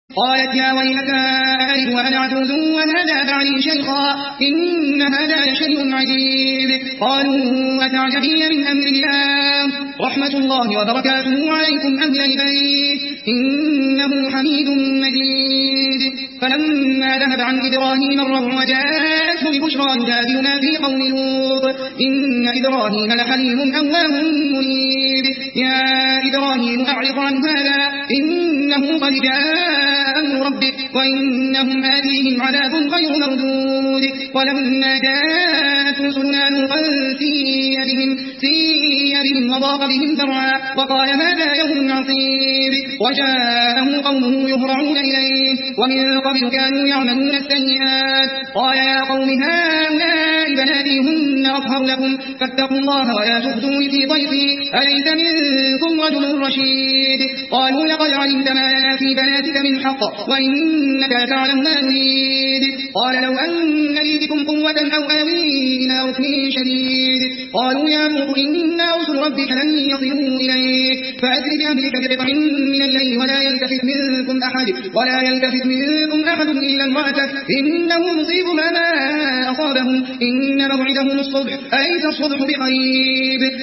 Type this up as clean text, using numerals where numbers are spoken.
قالت يا ويلتى ألد وأنا عجوز وهذا بعلي شيخا إن هذا لشيء عجيب. قالوا أتعجبين من أمر الله رحمة الله وبركاته عليكم أهل البيت إنه حميد مجيد. فلما ذهب عن إبراهيم الروع وجاءته البشرى يجادلنا في قوم لوط إن إبراهيم لحليم أواه منيب. يا إبراهيم أعرض عن هذا إنه قد جاء أمر ربك وإنهم آتيهم عذاب غير مردود. ولما جاءت رسلنا لوطا سيء بهم وضاق بهم ذرعا وقال هذا يوم عصيب. وجاءه قومه يهرعون إليه ومن قبل كانوا يعملون السيئات. قال يا قوم هؤلاء بناتي هن أطهر لكم فاتقوا الله ولا تخزوني في ضيفي أليس منكم رجل رشيد. قالوا لقد علمت ما لنا في بناتك من حق وإنك تعلم ما نريد. قال لو أن لي بكم قوة أو آوي إلى ركن شديد. قالوا يا لوط إنا رسل ربك لن يصلوا إليك فأسر بأهلك بقطع من الليل ولا يلتفت منكم أحد إلا امرأتك إنه مصيب ما أصابهم إن موعدهم الصبح أليس الصبح بقريب.